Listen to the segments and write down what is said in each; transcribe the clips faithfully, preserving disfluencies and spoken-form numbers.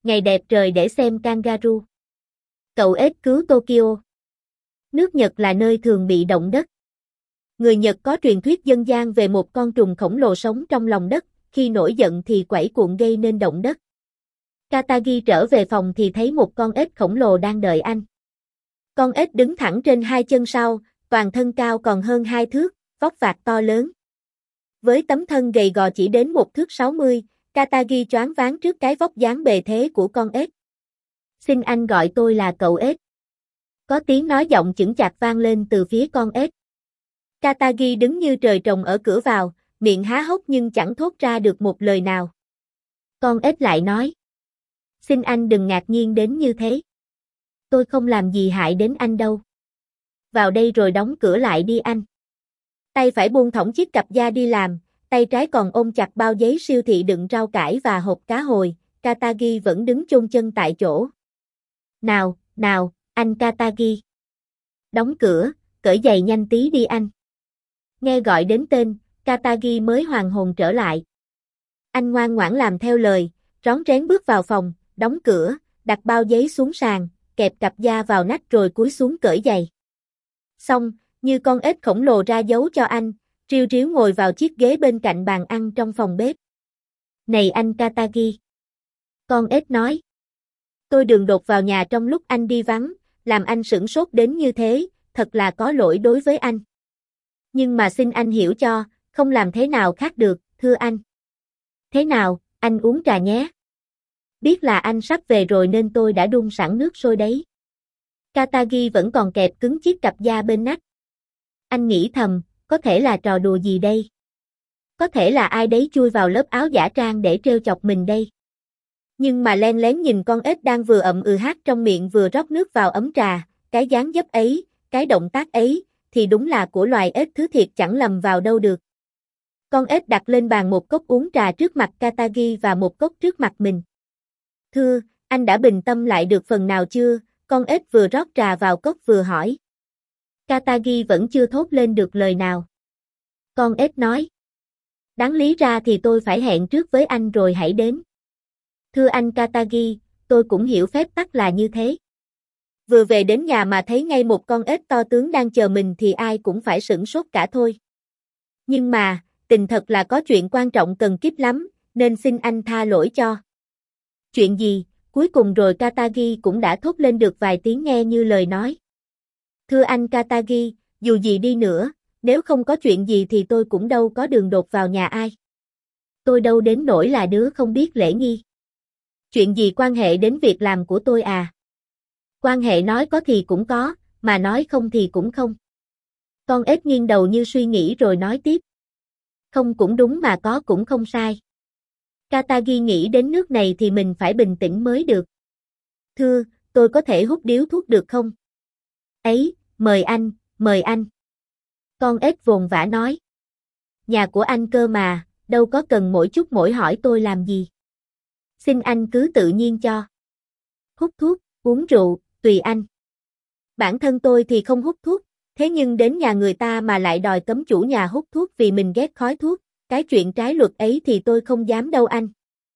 Ngày đẹp trời để xem kangaroo. Cậu ếch cứu Tokyo. Nước Nhật là nơi thường bị động đất. Người Nhật có truyền thuyết dân gian về một con trùng khổng lồ sống trong lòng đất, khi nổi giận thì quẩy cuộn gây nên động đất. Katagi trở về phòng thì thấy một con ếch khổng lồ đang đợi anh. Con ếch đứng thẳng trên hai chân sau, toàn thân cao còn hơn hai thước, vóc vạc to lớn. Với tấm thân gầy gò chỉ đến một thước sáu mươi, Katagi choáng váng trước cái vóc dáng bề thế của con ếch. Xin anh gọi tôi là cậu ếch. Có tiếng nói giọng chững chạc vang lên từ phía con ếch. Katagi đứng như trời trồng ở cửa vào, miệng há hốc nhưng chẳng thốt ra được một lời nào. Con ếch lại nói. Xin anh đừng ngạc nhiên đến như thế. Tôi không làm gì hại đến anh đâu. Vào đây rồi đóng cửa lại đi anh. Tay phải buông thõng chiếc cặp da đi làm, tay trái còn ôm chặt bao giấy siêu thị đựng rau cải và hộp cá hồi, Katagi vẫn đứng chôn chân tại chỗ. Nào, nào, anh Katagi. Đóng cửa, cởi giày nhanh tí đi anh. Nghe gọi đến tên, Katagi mới hoàn hồn trở lại. Anh ngoan ngoãn làm theo lời, rón rén bước vào phòng, đóng cửa, đặt bao giấy xuống sàn, kẹp cặp da vào nách rồi cúi xuống cởi giày. Xong, như con ếch khổng lồ ra dấu cho anh, riu riu ngồi vào chiếc ghế bên cạnh bàn ăn trong phòng bếp. Này anh Katagi. Con ếch nói. Tôi đường đột vào nhà trong lúc anh đi vắng, làm anh sửng sốt đến như thế, thật là có lỗi đối với anh. Nhưng mà xin anh hiểu cho, không làm thế nào khác được, thưa anh. Thế nào, anh uống trà nhé. Biết là anh sắp về rồi nên tôi đã đun sẵn nước sôi đấy. Katagi vẫn còn kẹp cứng chiếc cặp da bên nách. Anh nghĩ thầm, có thể là trò đùa gì đây? Có thể là ai đấy chui vào lớp áo giả trang để trêu chọc mình đây. Nhưng mà len lén nhìn con ếch đang vừa ậm ừ hát trong miệng vừa rót nước vào ấm trà, cái dáng dấp ấy, cái động tác ấy, thì đúng là của loài ếch thứ thiệt chẳng lầm vào đâu được. Con ếch đặt lên bàn một cốc uống trà trước mặt Katagi và một cốc trước mặt mình. Thưa, anh đã bình tâm lại được phần nào chưa? Con ếch vừa rót trà vào cốc vừa hỏi. Katagi vẫn chưa thốt lên được lời nào. Con ếch nói. Đáng lý ra thì tôi phải hẹn trước với anh rồi hãy đến. Thưa anh Katagi, tôi cũng hiểu phép tắc là như thế. Vừa về đến nhà mà thấy ngay một con ếch to tướng đang chờ mình thì ai cũng phải sửng sốt cả thôi. Nhưng mà, tình thật là có chuyện quan trọng cần kíp lắm, nên xin anh tha lỗi cho. Chuyện gì? Cuối cùng rồi Katagi cũng đã thốt lên được vài tiếng nghe như lời nói. Thưa anh Katagi, dù gì đi nữa, nếu không có chuyện gì thì tôi cũng đâu có đường đột vào nhà ai. Tôi đâu đến nỗi là đứa không biết lễ nghi. Chuyện gì quan hệ đến việc làm của tôi à? Quan hệ nói có thì cũng có, mà nói không thì cũng không. Con ếch nghiêng đầu như suy nghĩ rồi nói tiếp. Không cũng đúng mà có cũng không sai. Katagi nghĩ đến nước này thì mình phải bình tĩnh mới được. Thưa, tôi có thể hút điếu thuốc được không? Ấy, mời anh, mời anh. Con ếch vồn vã nói. Nhà của anh cơ mà, đâu có cần mỗi chút mỗi hỏi tôi làm gì. Xin anh cứ tự nhiên cho. Hút thuốc, uống rượu, tùy anh. Bản thân tôi thì không hút thuốc, thế nhưng đến nhà người ta mà lại đòi cấm chủ nhà hút thuốc vì mình ghét khói thuốc, cái chuyện trái luật ấy thì tôi không dám đâu anh.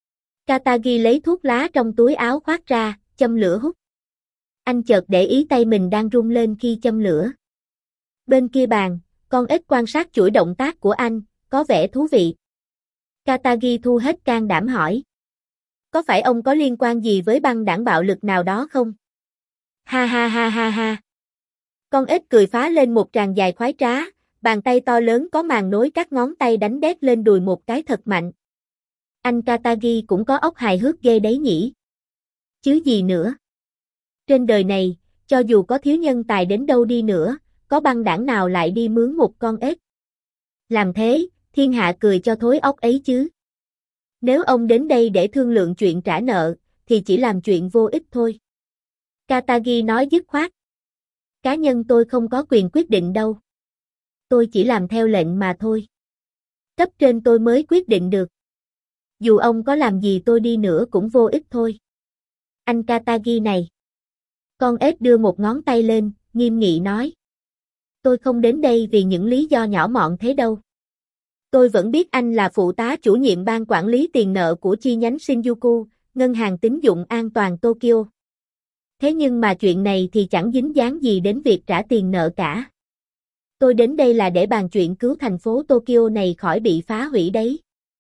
Katagi lấy thuốc lá trong túi áo khoác ra, châm lửa hút. Anh chợt để ý tay mình đang run lên khi châm lửa. Bên kia bàn, con ếch quan sát chuỗi động tác của anh, có vẻ thú vị. Katagi thu hết can đảm hỏi. Có phải ông có liên quan gì với băng đảng bạo lực nào đó không? Ha ha ha ha ha. Con ếch cười phá lên một tràng dài khoái trá, bàn tay to lớn có màng nối các ngón tay đánh đét lên đùi một cái thật mạnh. Anh Katagi cũng có óc hài hước ghê đấy nhỉ. Chứ gì nữa. Trên đời này, cho dù có thiếu nhân tài đến đâu đi nữa, có băng đảng nào lại đi mướn một con ếch. Làm thế, thiên hạ cười cho thối óc ấy chứ. Nếu ông đến đây để thương lượng chuyện trả nợ, thì chỉ làm chuyện vô ích thôi. Katagi nói dứt khoát. Cá nhân tôi không có quyền quyết định đâu. Tôi chỉ làm theo lệnh mà thôi. Cấp trên tôi mới quyết định được. Dù ông có làm gì tôi đi nữa cũng vô ích thôi. Anh Katagi này. Con ếch đưa một ngón tay lên, nghiêm nghị nói. Tôi không đến đây vì những lý do nhỏ mọn thế đâu. Tôi vẫn biết anh là phụ tá chủ nhiệm ban quản lý tiền nợ của chi nhánh Shinjuku, ngân hàng tín dụng an toàn Tokyo. Thế nhưng mà chuyện này thì chẳng dính dáng gì đến việc trả tiền nợ cả. Tôi đến đây là để bàn chuyện cứu thành phố Tokyo này khỏi bị phá hủy đấy.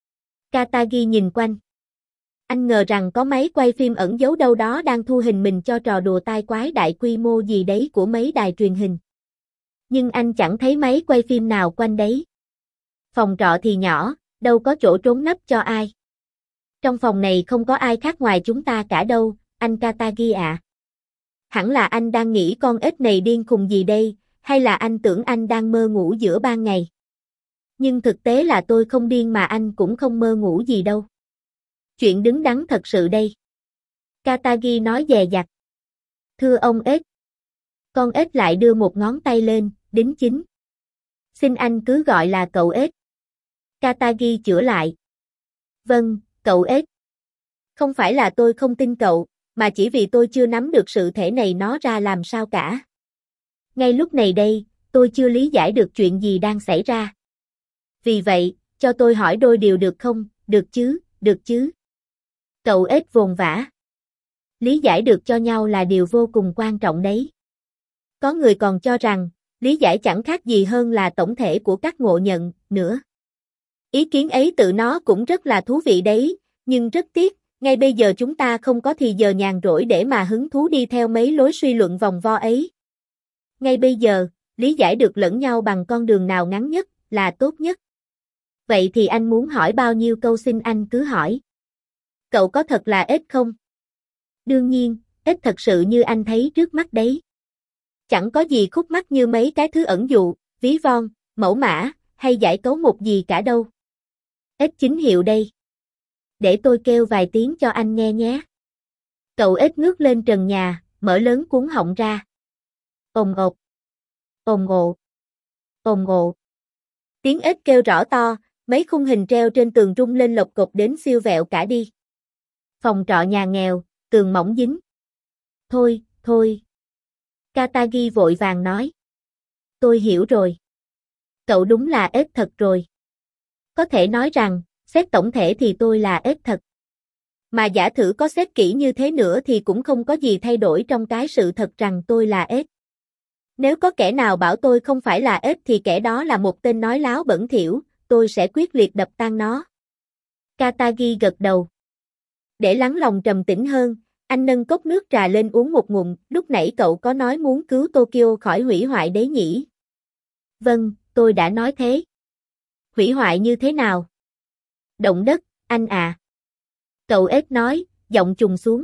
Katagi nhìn quanh. Anh ngờ rằng có máy quay phim ẩn giấu đâu đó đang thu hình mình cho trò đùa tai quái đại quy mô gì đấy của mấy đài truyền hình. Nhưng anh chẳng thấy máy quay phim nào quanh đấy. Phòng trọ thì nhỏ, đâu có chỗ trốn nấp cho ai. Trong phòng này không có ai khác ngoài chúng ta cả đâu, anh Katagi ạ. Hẳn là anh đang nghĩ con ếch này điên khùng gì đây, hay là anh tưởng anh đang mơ ngủ giữa ban ngày. Nhưng thực tế là tôi không điên mà anh cũng không mơ ngủ gì đâu. Chuyện đứng đắn thật sự đây. Katagi nói dè dặt. Thưa ông ếch. Con ếch lại đưa một ngón tay lên, đính chính. Xin anh cứ gọi là cậu ếch. Katagi chữa lại. Vâng, cậu ếch. Không phải là tôi không tin cậu, mà chỉ vì tôi chưa nắm được sự thể này nó ra làm sao cả. Ngay lúc này đây, tôi chưa lý giải được chuyện gì đang xảy ra. Vì vậy, cho tôi hỏi đôi điều được không, được chứ, được chứ. Cậu ếch vồn vã. Lý giải được cho nhau là điều vô cùng quan trọng đấy. Có người còn cho rằng, lý giải chẳng khác gì hơn là tổng thể của các ngộ nhận, nữa. Ý kiến ấy tự nó cũng rất là thú vị đấy, nhưng rất tiếc, ngay bây giờ chúng ta không có thì giờ nhàn rỗi để mà hứng thú đi theo mấy lối suy luận vòng vo ấy. Ngay bây giờ, lý giải được lẫn nhau bằng con đường nào ngắn nhất, là tốt nhất. Vậy thì anh muốn hỏi bao nhiêu câu xin anh cứ hỏi. Cậu có thật là ếch không? Đương nhiên, ếch thật sự như anh thấy trước mắt đấy. Chẳng có gì khúc mắc như mấy cái thứ ẩn dụ, ví von, mẫu mã, hay giải cấu mục gì cả đâu. Ếch chính hiệu đây. Để tôi kêu vài tiếng cho anh nghe nhé. Cậu ếch ngước lên trần nhà, mở lớn cuống họng ra. Ồn ột. Ồn ồ. Ồn ồ. Tiếng ếch kêu rõ to, mấy khung hình treo trên tường rung lên lộc cộc đến siêu vẹo cả đi. Phòng trọ nhà nghèo, tường mỏng dính. Thôi, thôi. Katagi vội vàng nói. Tôi hiểu rồi. Cậu đúng là ếch thật rồi. Có thể nói rằng, xét tổng thể thì tôi là ếch thật. Mà giả thử có xét kỹ như thế nữa thì cũng không có gì thay đổi trong cái sự thật rằng tôi là ếch. Nếu có kẻ nào bảo tôi không phải là ếch thì kẻ đó là một tên nói láo bẩn thỉu, tôi sẽ quyết liệt đập tan nó. Katagi gật đầu. Để lắng lòng trầm tĩnh hơn, anh nâng cốc nước trà lên uống một ngụm, lúc nãy cậu có nói muốn cứu Tokyo khỏi hủy hoại đấy nhỉ? Vâng, tôi đã nói thế. Hủy hoại như thế nào? Động đất, anh à. Cậu ếch nói, giọng trùng xuống.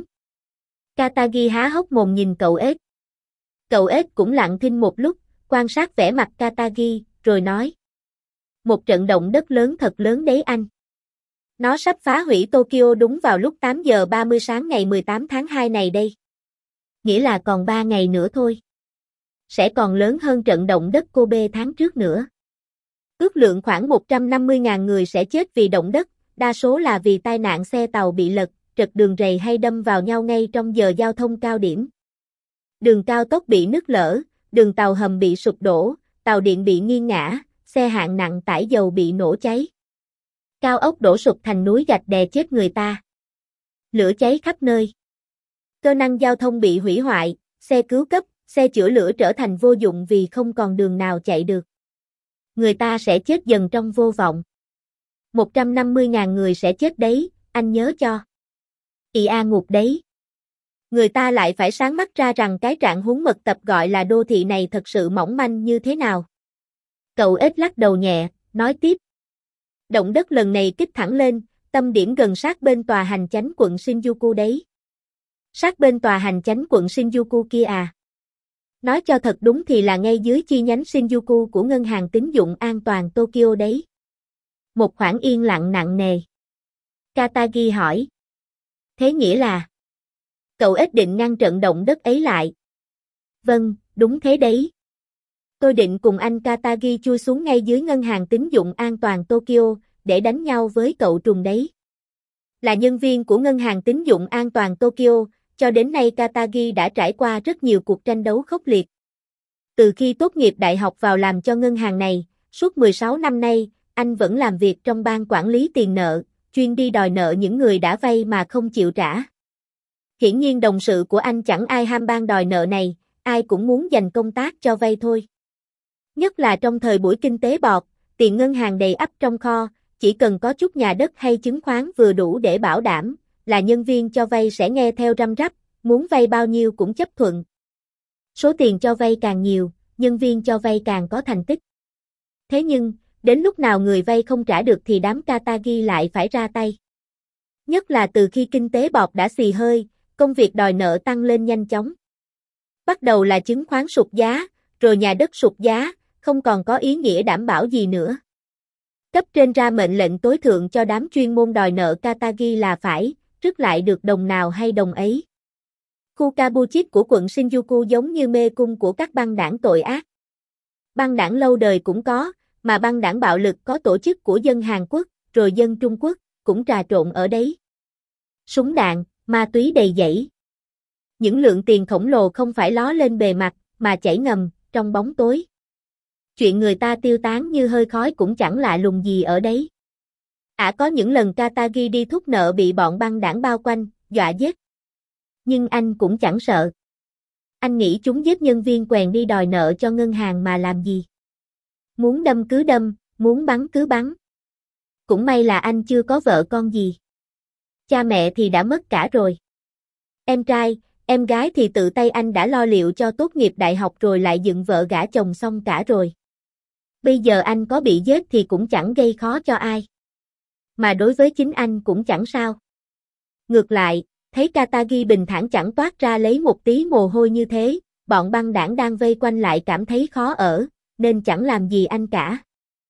Katagi há hốc mồm nhìn cậu ếch. Cậu ếch cũng lặng thinh một lúc, quan sát vẻ mặt Katagi, rồi nói. Một trận động đất lớn thật lớn đấy anh. Nó sắp phá hủy Tokyo đúng vào lúc tám giờ ba mươi sáng ngày mười tám tháng hai này đây. Nghĩa là còn ba ngày nữa thôi. Sẽ còn lớn hơn trận động đất Kobe tháng trước nữa. Ước lượng khoảng một trăm năm mươi nghìn người sẽ chết vì động đất, đa số là vì tai nạn xe tàu bị lật, trật đường ray hay đâm vào nhau ngay trong giờ giao thông cao điểm. Đường cao tốc bị nứt lở, đường tàu hầm bị sụp đổ, tàu điện bị nghiêng ngã, xe hạng nặng tải dầu bị nổ cháy. Cao ốc đổ sụp thành núi gạch đè chết người ta. Lửa cháy khắp nơi. Cơ năng giao thông bị hủy hoại, xe cứu cấp, xe chữa lửa trở thành vô dụng vì không còn đường nào chạy được. Người ta sẽ chết dần trong vô vọng. một trăm năm mươi nghìn người sẽ chết đấy, anh nhớ cho. Ì a ngục đấy. Người ta lại phải sáng mắt ra rằng cái trạng huống mật tập gọi là đô thị này thật sự mỏng manh như thế nào. Cậu ếch lắc đầu nhẹ, nói tiếp. Động đất lần này kích thẳng lên, tâm điểm gần sát bên tòa hành chánh quận Shinjuku đấy. Sát bên tòa hành chánh quận Shinjuku kia à? Nói cho thật đúng thì là ngay dưới chi nhánh Shinjuku của ngân hàng tín dụng an toàn Tokyo đấy. Một khoảng yên lặng nặng nề. Katagi hỏi. Thế nghĩa là? Cậu ếch định ngăn trận động đất ấy lại. Vâng, đúng thế đấy. Tôi định cùng anh Katagi chui xuống ngay dưới ngân hàng tín dụng an toàn Tokyo, để đánh nhau với cậu trùng đấy. Là nhân viên của ngân hàng tín dụng an toàn Tokyo, cho đến nay Katagi đã trải qua rất nhiều cuộc tranh đấu khốc liệt. Từ khi tốt nghiệp đại học vào làm cho ngân hàng này, suốt mười sáu năm nay, anh vẫn làm việc trong ban quản lý tiền nợ, chuyên đi đòi nợ những người đã vay mà không chịu trả. Hiển nhiên đồng sự của anh chẳng ai ham ban đòi nợ này, ai cũng muốn giành công tác cho vay thôi. Nhất là trong thời buổi kinh tế bọt, tiền ngân hàng đầy ắp trong kho, chỉ cần có chút nhà đất hay chứng khoán vừa đủ để bảo đảm, là nhân viên cho vay sẽ nghe theo răm rắp, muốn vay bao nhiêu cũng chấp thuận. Số tiền cho vay càng nhiều, nhân viên cho vay càng có thành tích. Thế nhưng, đến lúc nào người vay không trả được thì đám Katagi lại phải ra tay. Nhất là từ khi kinh tế bọt đã xì hơi, công việc đòi nợ tăng lên nhanh chóng. Bắt đầu là chứng khoán sụt giá, rồi nhà đất sụt giá, không còn có ý nghĩa đảm bảo gì nữa. Cấp trên ra mệnh lệnh tối thượng cho đám chuyên môn đòi nợ Katagi là phải rước lại được đồng nào hay đồng ấy. Khu Kabuchit của quận Shinjuku giống như mê cung của các băng đảng tội ác. Băng đảng lâu đời cũng có, mà băng đảng bạo lực có tổ chức của dân Hàn Quốc, rồi dân Trung Quốc, cũng trà trộn ở đấy. Súng đạn, ma túy đầy dẫy. Những lượng tiền khổng lồ không phải ló lên bề mặt, mà chảy ngầm, trong bóng tối. Chuyện người ta tiêu tán như hơi khói cũng chẳng lạ lùng gì ở đấy. Ả có những lần Katagi đi thúc nợ bị bọn băng đảng bao quanh, dọa giết. Nhưng anh cũng chẳng sợ. Anh nghĩ chúng giết nhân viên quèn đi đòi nợ cho ngân hàng mà làm gì. Muốn đâm cứ đâm, muốn bắn cứ bắn. Cũng may là anh chưa có vợ con gì. Cha mẹ thì đã mất cả rồi. Em trai, em gái thì tự tay anh đã lo liệu cho tốt nghiệp đại học rồi lại dựng vợ gả chồng xong cả rồi. Bây giờ anh có bị giết thì cũng chẳng gây khó cho ai. Mà đối với chính anh cũng chẳng sao. Ngược lại, thấy Katagi bình thản chẳng toát ra lấy một tí mồ hôi như thế, bọn băng đảng đang vây quanh lại cảm thấy khó ở, nên chẳng làm gì anh cả.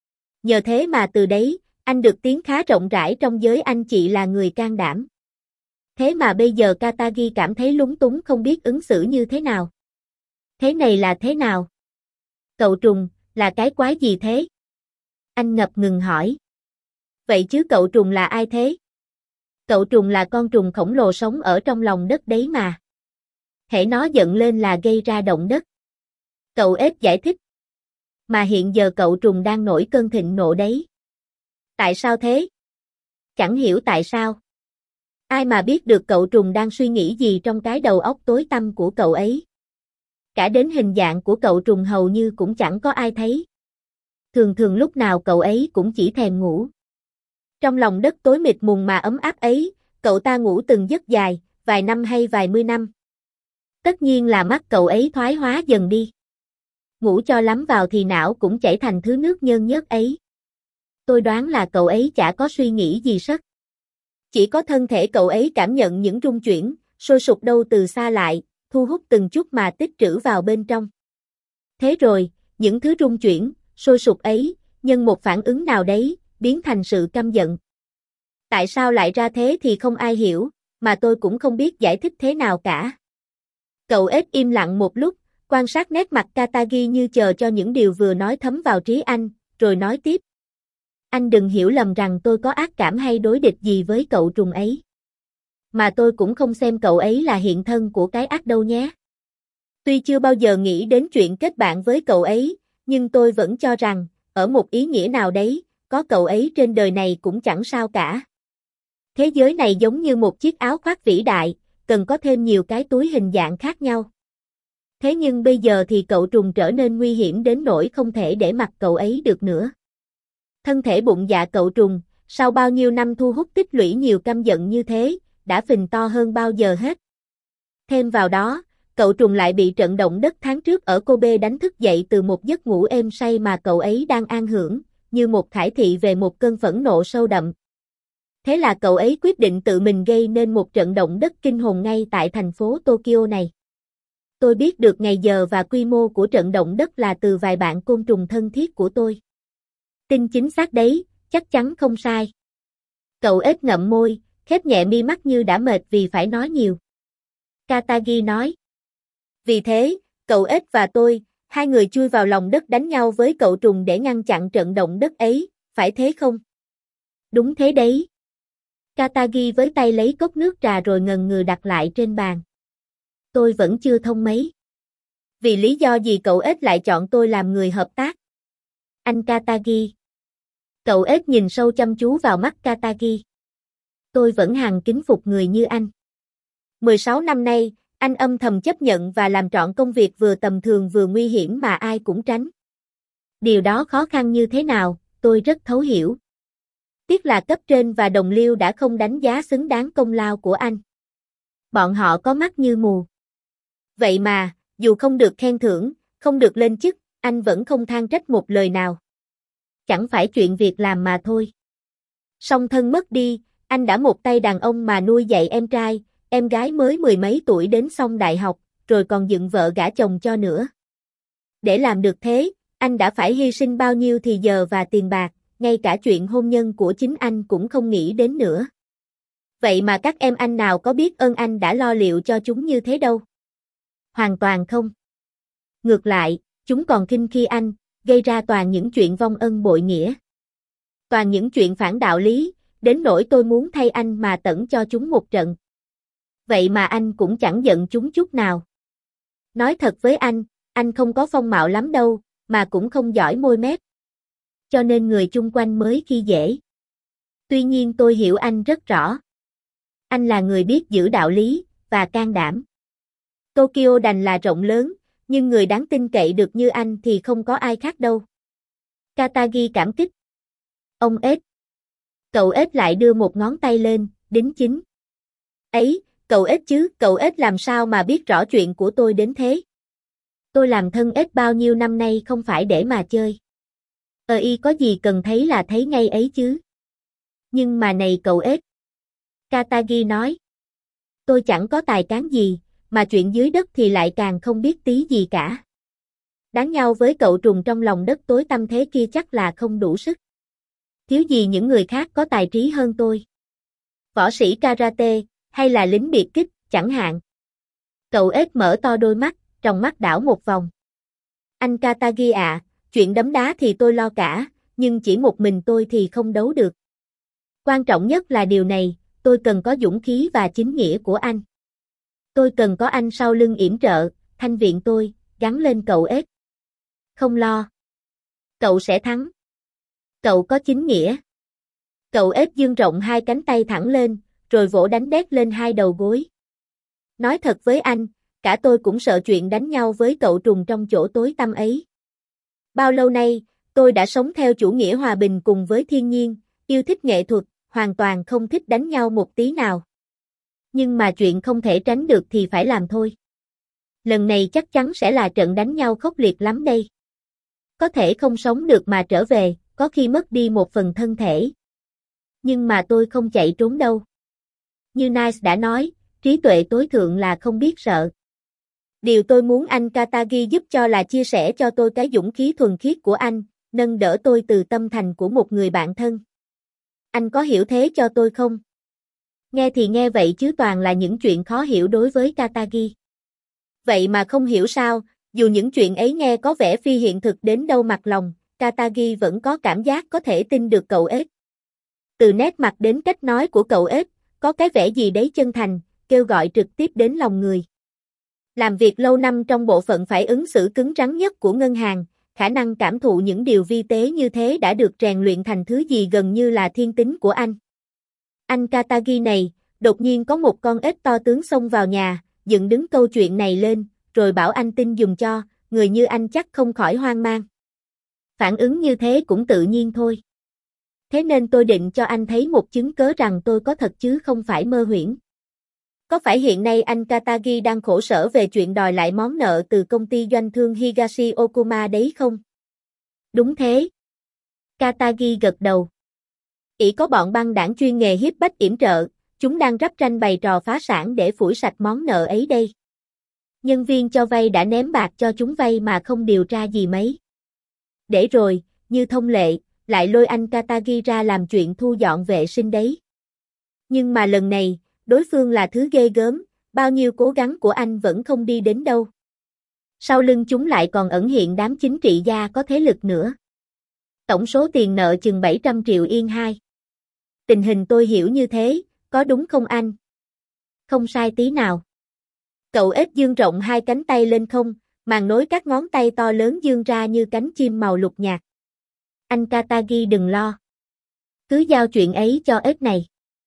Nhờ thế mà từ đấy, anh được tiếng khá rộng rãi trong giới anh chị là người can đảm. Thế mà bây giờ Katagi cảm thấy lúng túng không biết ứng xử như thế nào. Thế này là thế nào? Cậu trùng, là cái quái gì thế? Anh ngập ngừng hỏi. Vậy chứ cậu trùng là ai thế? Cậu trùng là con trùng khổng lồ sống ở trong lòng đất đấy mà. Hễ nó giận lên là gây ra động đất. Cậu ếch giải thích. Mà hiện giờ cậu trùng đang nổi cơn thịnh nộ đấy. Tại sao thế? Chẳng hiểu tại sao. Ai mà biết được cậu trùng đang suy nghĩ gì trong cái đầu óc tối tăm của cậu ấy. Cả đến hình dạng của cậu trùng hầu như cũng chẳng có ai thấy. Thường thường lúc nào cậu ấy cũng chỉ thèm ngủ. Trong lòng đất tối mịt mùng mà ấm áp ấy, cậu ta ngủ từng giấc dài, vài năm hay vài mươi năm. Tất nhiên là mắt cậu ấy thoái hóa dần đi. Ngủ cho lắm vào thì não cũng chảy thành thứ nước nhơn nhớt ấy. Tôi đoán là cậu ấy chả có suy nghĩ gì sất. Chỉ có thân thể cậu ấy cảm nhận những rung chuyển, sôi sục đâu từ xa lại, thu hút từng chút mà tích trữ vào bên trong. Thế rồi, những thứ rung chuyển, sôi sục ấy, nhân một phản ứng nào đấy, biến thành sự căm giận. Tại sao lại ra thế thì không ai hiểu, mà tôi cũng không biết giải thích thế nào cả. Cậu ếch im lặng một lúc, quan sát nét mặt Katagi như chờ cho những điều vừa nói thấm vào trí anh, rồi nói tiếp. Anh đừng hiểu lầm rằng tôi có ác cảm hay đối địch gì với cậu trùng ấy. Mà tôi cũng không xem cậu ấy là hiện thân của cái ác đâu nhé. Tuy chưa bao giờ nghĩ đến chuyện kết bạn với cậu ấy, nhưng tôi vẫn cho rằng, ở một ý nghĩa nào đấy, có cậu ấy trên đời này cũng chẳng sao cả. Thế giới này giống như một chiếc áo khoác vĩ đại, cần có thêm nhiều cái túi hình dạng khác nhau. Thế nhưng bây giờ thì cậu trùng trở nên nguy hiểm đến nỗi không thể để mặc cậu ấy được nữa. Thân thể bụng dạ cậu trùng, sau bao nhiêu năm thu hút tích lũy nhiều căm giận như thế, đã phình to hơn bao giờ hết. Thêm vào đó, cậu trùng lại bị trận động đất tháng trước ở Kobe đánh thức dậy từ một giấc ngủ êm say mà cậu ấy đang an hưởng, như một khải thị về một cơn phẫn nộ sâu đậm. Thế là cậu ấy quyết định tự mình gây nên một trận động đất kinh hồn ngay tại thành phố Tokyo này. Tôi biết được ngày giờ và quy mô của trận động đất là từ vài bạn côn trùng thân thiết của tôi. Tin chính xác đấy, chắc chắn không sai. Cậu ếch ngậm môi, khép nhẹ mi mắt như đã mệt vì phải nói nhiều. Katagi nói. Vì thế, cậu ếch và tôi, hai người chui vào lòng đất đánh nhau với cậu trùng để ngăn chặn trận động đất ấy, phải thế không? Đúng thế đấy. Katagi với tay lấy cốc nước trà rồi ngần ngừ đặt lại trên bàn. Tôi vẫn chưa thông mấy. Vì lý do gì cậu ếch lại chọn tôi làm người hợp tác? Anh Katagi. Cậu ếch nhìn sâu chăm chú vào mắt Katagi. tôi vẫn hằng kính phục người như anh. mười sáu năm nay, anh âm thầm chấp nhận và làm trọn công việc vừa tầm thường vừa nguy hiểm mà ai cũng tránh. Điều đó khó khăn như thế nào, tôi rất thấu hiểu. Tiếc là cấp trên và đồng liêu đã không đánh giá xứng đáng công lao của anh. Bọn họ có mắt như mù. Vậy mà, dù không được khen thưởng, không được lên chức, anh vẫn không than trách một lời nào. Chẳng phải chuyện việc làm mà thôi. Song thân mất đi, anh đã một tay đàn ông mà nuôi dạy em trai, em gái mới mười mấy tuổi đến xong đại học, rồi còn dựng vợ gả chồng cho nữa. Để làm được thế, anh đã phải hy sinh bao nhiêu thì giờ và tiền bạc, ngay cả chuyện hôn nhân của chính anh cũng không nghĩ đến nữa. Vậy mà các em anh nào có biết ơn anh đã lo liệu cho chúng như thế đâu. Hoàn toàn không. Ngược lại, chúng còn khinh khi anh, gây ra toàn những chuyện vong ân bội nghĩa. Toàn những chuyện phản đạo lý, đến nỗi tôi muốn thay anh mà tẩn cho chúng một trận. Vậy mà anh cũng chẳng giận chúng chút nào. Nói thật với anh, anh không có phong mạo lắm đâu, mà cũng không giỏi môi mép. Cho nên người chung quanh mới khi dễ. Tuy nhiên tôi hiểu anh rất rõ. Anh là người biết giữ đạo lý, và can đảm. Tokyo đành là rộng lớn, nhưng người đáng tin cậy được như anh thì không có ai khác đâu. Katagi cảm kích. Ông ếch. Cậu ếch lại đưa một ngón tay lên, đính chính. Ấy, cậu ếch chứ, cậu ếch làm sao mà biết rõ chuyện của tôi đến thế? Tôi làm thân ếch bao nhiêu năm nay không phải để mà chơi. Ờ y có gì cần thấy là thấy ngay ấy chứ. Nhưng mà này cậu ếch. Katagi nói. Tôi chẳng có tài cán gì, mà chuyện dưới đất thì lại càng không biết tí gì cả. Đáng nhau với cậu trùng trong lòng đất tối tăm thế kia chắc là không đủ sức. Thiếu gì những người khác có tài trí hơn tôi. Võ sĩ karate, hay là lính biệt kích, chẳng hạn. Cậu ếch mở to đôi mắt, trong mắt đảo một vòng. Anh Katagi ạ, chuyện đấm đá thì tôi lo cả, nhưng chỉ một mình tôi thì không đấu được. Quan trọng nhất là điều này, tôi cần có dũng khí và chính nghĩa của anh. Tôi cần có anh sau lưng yểm trợ, thanh viện tôi, gắn lên cậu ếch. Không lo. Cậu sẽ thắng. Cậu có chính nghĩa. Cậu ếch dương rộng hai cánh tay thẳng lên, rồi vỗ đánh đét lên hai đầu gối. Nói thật với anh, cả tôi cũng sợ chuyện đánh nhau với cậu trùng trong chỗ tối tăm ấy. Bao lâu nay, tôi đã sống theo chủ nghĩa hòa bình cùng với thiên nhiên, yêu thích nghệ thuật, hoàn toàn không thích đánh nhau một tí nào. Nhưng mà chuyện không thể tránh được thì phải làm thôi. Lần này chắc chắn sẽ là trận đánh nhau khốc liệt lắm đây. Có thể không sống được mà trở về, có khi mất đi một phần thân thể. Nhưng mà tôi không chạy trốn đâu. Như Nice đã nói, trí tuệ tối thượng là không biết sợ. Điều tôi muốn anh Katagi giúp cho là chia sẻ cho tôi cái dũng khí thuần khiết của anh, nâng đỡ tôi từ tâm thành của một người bạn thân. Anh có hiểu thế cho tôi không? Nghe thì nghe vậy chứ toàn là những chuyện khó hiểu đối với Katagi. Vậy mà không hiểu sao, dù những chuyện ấy nghe có vẻ phi hiện thực đến đâu mặt lòng, Katagi vẫn có cảm giác có thể tin được cậu ếch. Từ nét mặt đến cách nói của cậu ếch, có cái vẻ gì đấy chân thành, kêu gọi trực tiếp đến lòng người. Làm việc lâu năm trong bộ phận phải ứng xử cứng rắn nhất của ngân hàng, khả năng cảm thụ những điều vi tế như thế đã được rèn luyện thành thứ gì gần như là thiên tính của anh. Anh Katagi này, đột nhiên có một con ếch to tướng xông vào nhà, dựng đứng câu chuyện này lên, rồi bảo anh tin dùm cho, người như anh chắc không khỏi hoang mang. Phản ứng như thế cũng tự nhiên thôi. Thế nên tôi định cho anh thấy một chứng cớ rằng tôi có thật chứ không phải mơ huyễn. Có phải hiện nay anh Katagi đang khổ sở về chuyện đòi lại món nợ từ công ty doanh thương Higashi Okuma đấy không? Đúng thế. Katagi gật đầu. Ỷ có bọn băng đảng chuyên nghề hiếp bách yểm trợ, chúng đang rắp ranh bày trò phá sản để phủi sạch món nợ ấy đây. Nhân viên cho vay đã ném bạc cho chúng vay mà không điều tra gì mấy. Để rồi, như thông lệ, lại lôi anh Katagi ra làm chuyện thu dọn vệ sinh đấy. Nhưng mà lần này, đối phương là thứ ghê gớm, bao nhiêu cố gắng của anh vẫn không đi đến đâu. Sau lưng chúng lại còn ẩn hiện đám chính trị gia có thế lực nữa. Tổng số tiền nợ chừng bảy trăm triệu yên hai. Tình hình tôi hiểu như thế, có đúng không anh? Không sai tí nào. Cậu ếch dương rộng hai cánh tay lên không, màn nối các ngón tay to lớn dương ra như cánh chim màu lục nhạt. Anh Katagi đừng lo. Cứ giao chuyện ấy cho ếch này.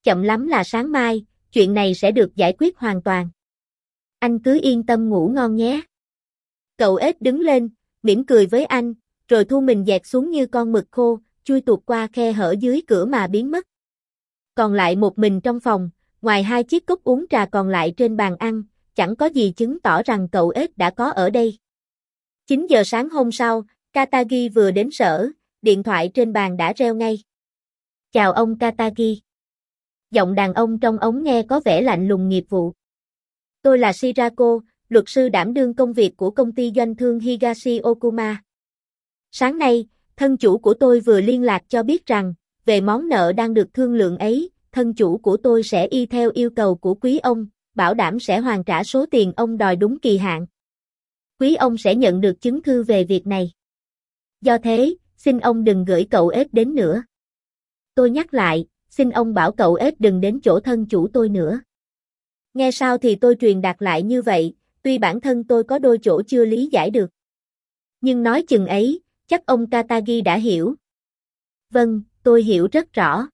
Chậm lắm là sáng mai, chuyện này sẽ được giải quyết hoàn toàn. Anh cứ yên tâm ngủ ngon nhé. Cậu ếch đứng lên, mỉm cười với anh, rồi thu mình dẹt xuống như con mực khô, chui tuột qua khe hở dưới cửa mà biến mất. Còn lại một mình trong phòng, ngoài hai chiếc cốc uống trà còn lại trên bàn ăn, chẳng có gì chứng tỏ rằng cậu ếch đã có ở đây. chín giờ sáng hôm sau, Katagi vừa đến sở, điện thoại trên bàn đã reo ngay. Chào ông Katagi. Giọng đàn ông trong ống nghe có vẻ lạnh lùng nghiệp vụ. Tôi là Shirako, luật sư đảm đương công việc của công ty doanh thương Higashi Okuma. Sáng nay, thân chủ của tôi vừa liên lạc cho biết rằng, về món nợ đang được thương lượng ấy, thân chủ của tôi sẽ y theo yêu cầu của quý ông, bảo đảm sẽ hoàn trả số tiền ông đòi đúng kỳ hạn. Quý ông sẽ nhận được chứng thư về việc này. Do thế, xin ông đừng gửi cậu ếch đến nữa. Tôi nhắc lại, xin ông bảo cậu ếch đừng đến chỗ thân chủ tôi nữa. Nghe sao thì tôi truyền đạt lại như vậy, tuy bản thân tôi có đôi chỗ chưa lý giải được. Nhưng nói chừng ấy, chắc ông Katagi đã hiểu. Vâng, tôi hiểu rất rõ.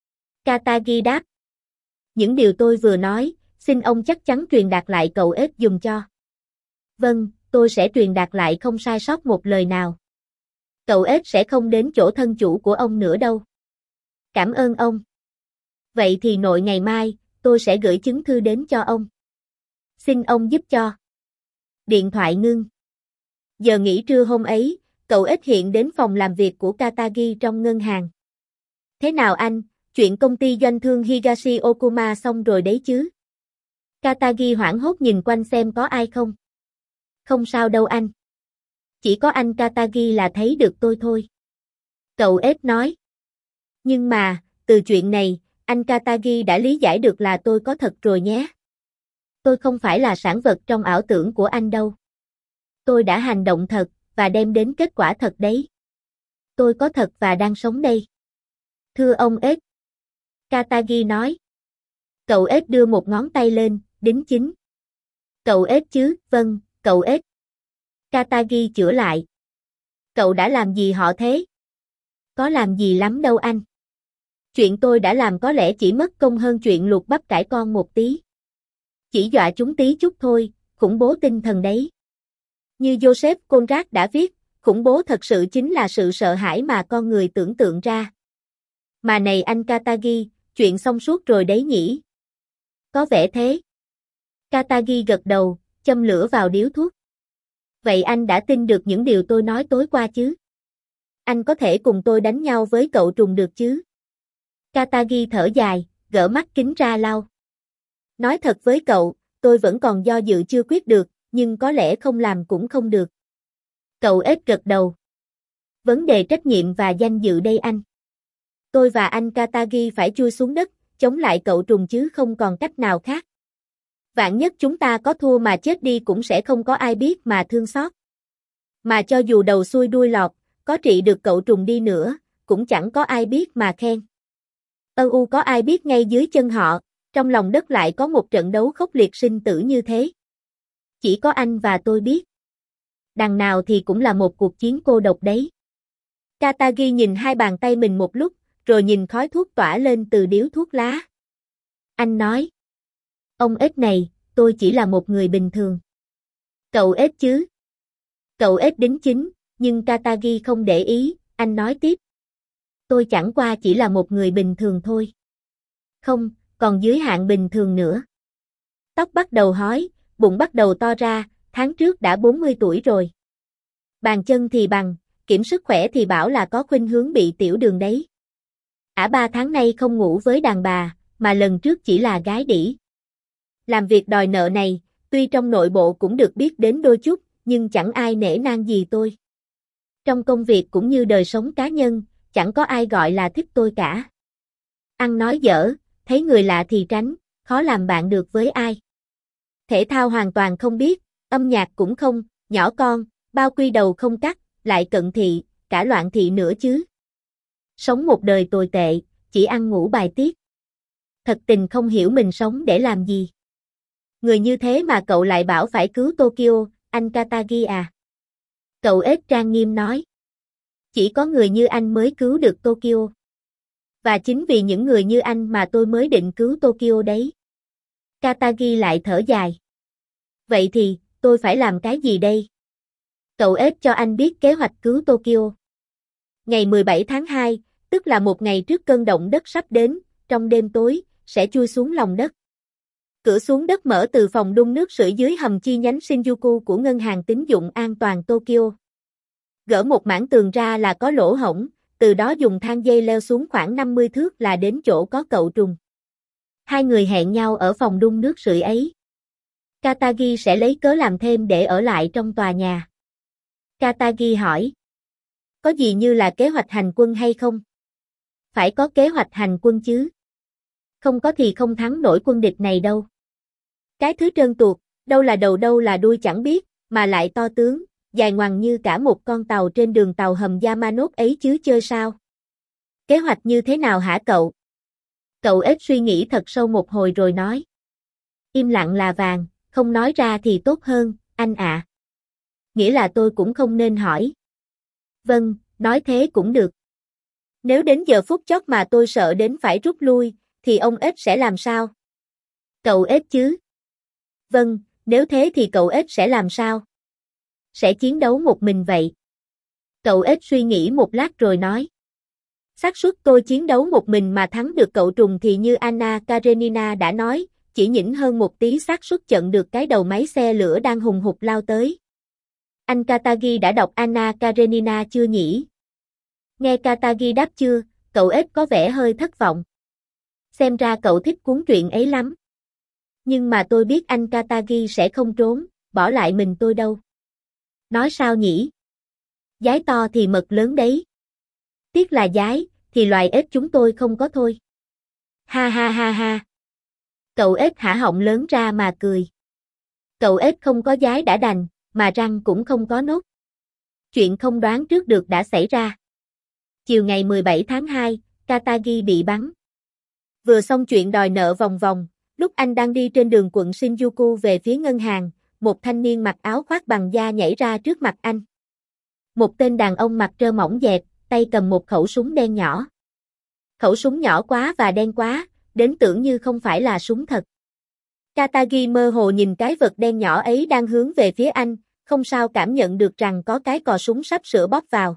Katagi đáp. Những điều tôi vừa nói, xin ông chắc chắn truyền đạt lại cậu ếch dùm cho. Vâng, tôi sẽ truyền đạt lại không sai sót một lời nào. Cậu ếch sẽ không đến chỗ thân chủ của ông nữa đâu. Cảm ơn ông. Vậy thì nội ngày mai, tôi sẽ gửi chứng thư đến cho ông. Xin ông giúp cho. Điện thoại ngưng. Giờ nghỉ trưa hôm ấy, cậu ếch hiện đến phòng làm việc của Katagi trong ngân hàng. Thế nào anh, chuyện công ty doanh thương Higashi Okuma xong rồi đấy chứ? Katagi hoảng hốt nhìn quanh xem có ai không. Không sao đâu anh. Chỉ có anh Katagi là thấy được tôi thôi. Cậu ếch nói. Nhưng mà, từ chuyện này, anh Katagi đã lý giải được là tôi có thật rồi nhé. Tôi không phải là sản vật trong ảo tưởng của anh đâu. Tôi đã hành động thật, và đem đến kết quả thật đấy. Tôi có thật và đang sống đây. Thưa ông ếch. Katagi nói. Cậu ếch đưa một ngón tay lên, đính chính. Cậu ếch chứ, vâng, cậu ếch. Katagi chữa lại. Cậu đã làm gì họ thế? Có làm gì lắm đâu anh. Chuyện tôi đã làm có lẽ chỉ mất công hơn chuyện luộc bắp cải con một tí. Chỉ dọa chúng tí chút thôi, khủng bố tinh thần đấy. Như Joseph Conrad đã viết, khủng bố thật sự chính là sự sợ hãi mà con người tưởng tượng ra. Mà này anh Katagi, chuyện xong suốt rồi đấy nhỉ? Có vẻ thế. Katagi gật đầu, châm lửa vào điếu thuốc. Vậy anh đã tin được những điều tôi nói tối qua chứ? Anh có thể cùng tôi đánh nhau với cậu trùng được chứ? Katagi thở dài, gỡ mắt kính ra lau. Nói thật với cậu, tôi vẫn còn do dự chưa quyết được, nhưng có lẽ không làm cũng không được. Cậu ếch gật đầu. Vấn đề trách nhiệm và danh dự đây anh. Tôi và anh Katagi phải chui xuống đất, chống lại cậu trùng chứ không còn cách nào khác. Vạn nhất chúng ta có thua mà chết đi cũng sẽ không có ai biết mà thương xót. Mà cho dù đầu xuôi đuôi lọt, có trị được cậu trùng đi nữa, cũng chẳng có ai biết mà khen. Ơ u có ai biết ngay dưới chân họ, trong lòng đất lại có một trận đấu khốc liệt sinh tử như thế. Chỉ có anh và tôi biết. Đằng nào thì cũng là một cuộc chiến cô độc đấy. Katagi nhìn hai bàn tay mình một lúc, rồi nhìn khói thuốc tỏa lên từ điếu thuốc lá. Anh nói. Ông ếch này, tôi chỉ là một người bình thường. Cậu ếch chứ? Cậu ếch đính chính, nhưng Katagi không để ý, anh nói tiếp. Tôi chẳng qua chỉ là một người bình thường thôi. Không, còn dưới hạn bình thường nữa. Tóc bắt đầu hói, bụng bắt đầu to ra, tháng trước đã bốn mươi tuổi rồi. Bàn chân thì bằng, kiểm sức khỏe thì bảo là có khuynh hướng bị tiểu đường đấy. Ả ba tháng nay không ngủ với đàn bà, mà lần trước chỉ là gái đĩ. Làm việc đòi nợ này, tuy trong nội bộ cũng được biết đến đôi chút, nhưng chẳng ai nể nang gì tôi. Trong công việc cũng như đời sống cá nhân, chẳng có ai gọi là thích tôi cả. Ăn nói dở, thấy người lạ thì tránh, khó làm bạn được với ai. Thể thao hoàn toàn không biết, âm nhạc cũng không, nhỏ con, bao quy đầu không cắt, lại cận thị, cả loạn thị nữa chứ. Sống một đời tồi tệ, chỉ ăn ngủ bài tiết. Thật tình không hiểu mình sống để làm gì. Người như thế mà cậu lại bảo phải cứu Tokyo, anh Katagi à? Cậu ếch trang nghiêm nói. Chỉ có người như anh mới cứu được Tokyo. Và chính vì những người như anh mà tôi mới định cứu Tokyo đấy. Katagi lại thở dài. Vậy thì, tôi phải làm cái gì đây? Cậu ếch cho anh biết kế hoạch cứu Tokyo. Ngày mười bảy tháng hai, tức là một ngày trước cơn động đất sắp đến, trong đêm tối, sẽ chui xuống lòng đất. Cửa xuống đất mở từ phòng đun nước sưởi dưới hầm chi nhánh Shinjuku của Ngân hàng Tín dụng An toàn Tokyo. Gỡ một mảng tường ra là có lỗ hổng, từ đó dùng thang dây leo xuống khoảng năm mươi thước là đến chỗ có cậu trùng. Hai người hẹn nhau ở phòng đun nước sưởi ấy. Katagi sẽ lấy cớ làm thêm để ở lại trong tòa nhà. Katagi hỏi. Có gì như là kế hoạch hành quân hay không? Phải có kế hoạch hành quân chứ. Không có thì không thắng nổi quân địch này đâu. Cái thứ trơn tuột, đâu là đầu đâu là đuôi chẳng biết, mà lại to tướng, dài ngoằng như cả một con tàu trên đường tàu hầm Yamanote ấy chứ chơi sao. Kế hoạch như thế nào hả cậu? Cậu ếch suy nghĩ thật sâu một hồi rồi nói. Im lặng là vàng, không nói ra thì tốt hơn, anh ạ. À. Nghĩa là tôi cũng không nên hỏi. Vâng, nói thế cũng được. Nếu đến giờ phút chót mà tôi sợ đến phải rút lui, thì ông ếch sẽ làm sao? Cậu ếch chứ? Vâng, nếu thế thì cậu ếch sẽ làm sao? Sẽ chiến đấu một mình vậy. Cậu ếch suy nghĩ một lát rồi nói. Xác suất tôi chiến đấu một mình mà thắng được cậu trùng thì như Anna Karenina đã nói, chỉ nhỉnh hơn một tí xác suất chặn được cái đầu máy xe lửa đang hùng hục lao tới. Anh Katagi đã đọc Anna Karenina chưa nhỉ? Nghe Katagi đáp chưa, cậu ếch có vẻ hơi thất vọng. Xem ra cậu thích cuốn truyện ấy lắm. Nhưng mà tôi biết anh Katagi sẽ không trốn, bỏ lại mình tôi đâu. Nói sao nhỉ? Giái to thì mật lớn đấy. Tiếc là giái, thì loài ếch chúng tôi không có thôi. Ha ha ha ha. Cậu ếch hả họng lớn ra mà cười. Cậu ếch không có giái đã đành, mà răng cũng không có nốt. Chuyện không đoán trước được đã xảy ra. Chiều ngày mười bảy tháng hai, Katagi bị bắn. Vừa xong chuyện đòi nợ vòng vòng, lúc anh đang đi trên đường quận Shinjuku về phía ngân hàng, một thanh niên mặc áo khoác bằng da nhảy ra trước mặt anh. Một tên đàn ông mặc trơ mỏng dẹt, tay cầm một khẩu súng đen nhỏ. Khẩu súng nhỏ quá và đen quá, đến tưởng như không phải là súng thật. Katagi mơ hồ nhìn cái vật đen nhỏ ấy đang hướng về phía anh, không sao cảm nhận được rằng có cái cò súng sắp sửa bóp vào.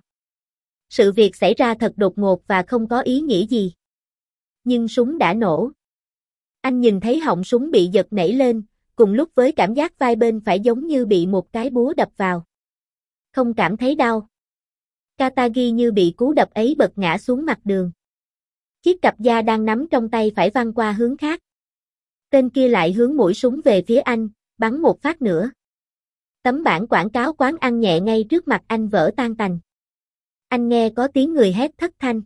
Sự việc xảy ra thật đột ngột và không có ý nghĩa gì. Nhưng súng đã nổ. Anh nhìn thấy họng súng bị giật nảy lên, cùng lúc với cảm giác vai bên phải giống như bị một cái búa đập vào. Không cảm thấy đau. Katagi như bị cú đập ấy bật ngã xuống mặt đường. Chiếc cặp da đang nắm trong tay phải văng qua hướng khác. Tên kia lại hướng mũi súng về phía anh, bắn một phát nữa. Tấm bảng quảng cáo quán ăn nhẹ ngay trước mặt anh vỡ tan tành. Anh nghe có tiếng người hét thất thanh.